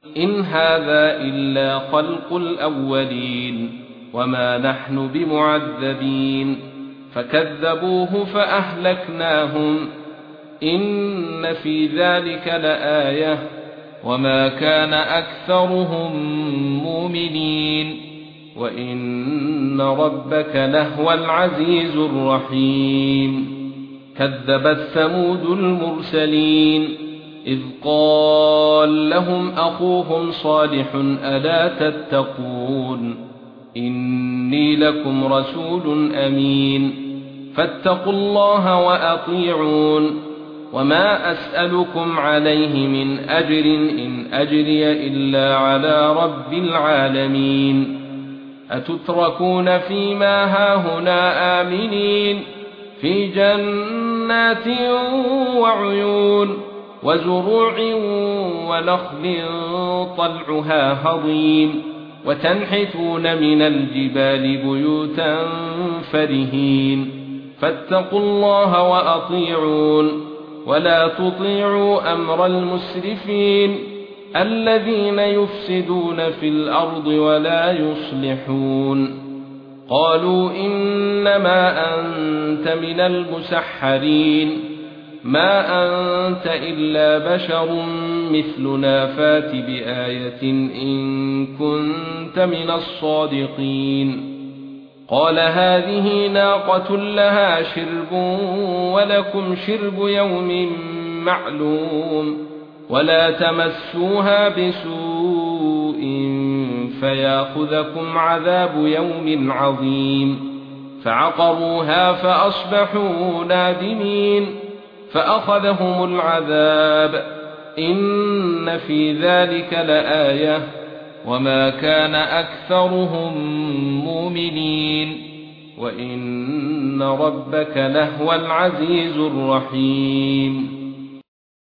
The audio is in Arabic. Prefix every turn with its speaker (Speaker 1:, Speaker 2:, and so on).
Speaker 1: إن هذا إلا خلق الأولين وما نحن بمعذبين فكذبوه فأهلكناهم إن في ذلك لآية وما كان أكثرهم مؤمنين وإن ربك لهو العزيز الرحيم كذبت ثمود المرسلين إذ قال لهم أخوهم صالح ألا تتقون إني لكم رسول أمين فاتقوا الله وأطيعون وما أسألكم عليه من أجر إن أجري إلا على رب العالمين أتتركون فيما هاهنا آمنين في جنات وعيون وزروع ونخل طلعها هضيم وتنحتون من الجبال بيوتا فرهين فاتقوا الله وأطيعون ولا تطيعوا أمر المسرفين الذين يفسدون في الأرض ولا يصلحون قالوا إنما أنت من المسحرين ما أنت إلا بشر مثلنا فات بآية إن كنت من الصادقين قال هذه ناقة لها شرب ولكم شرب يوم معلوم ولا تمسوها بسوء فياخذكم عذاب يوم عظيم فعقروها فأصبحوا نادمين فأخذهم العذاب إن في ذلك لآية وما كان أكثرهم مؤمنين وإن ربك لهو العزيز الرحيم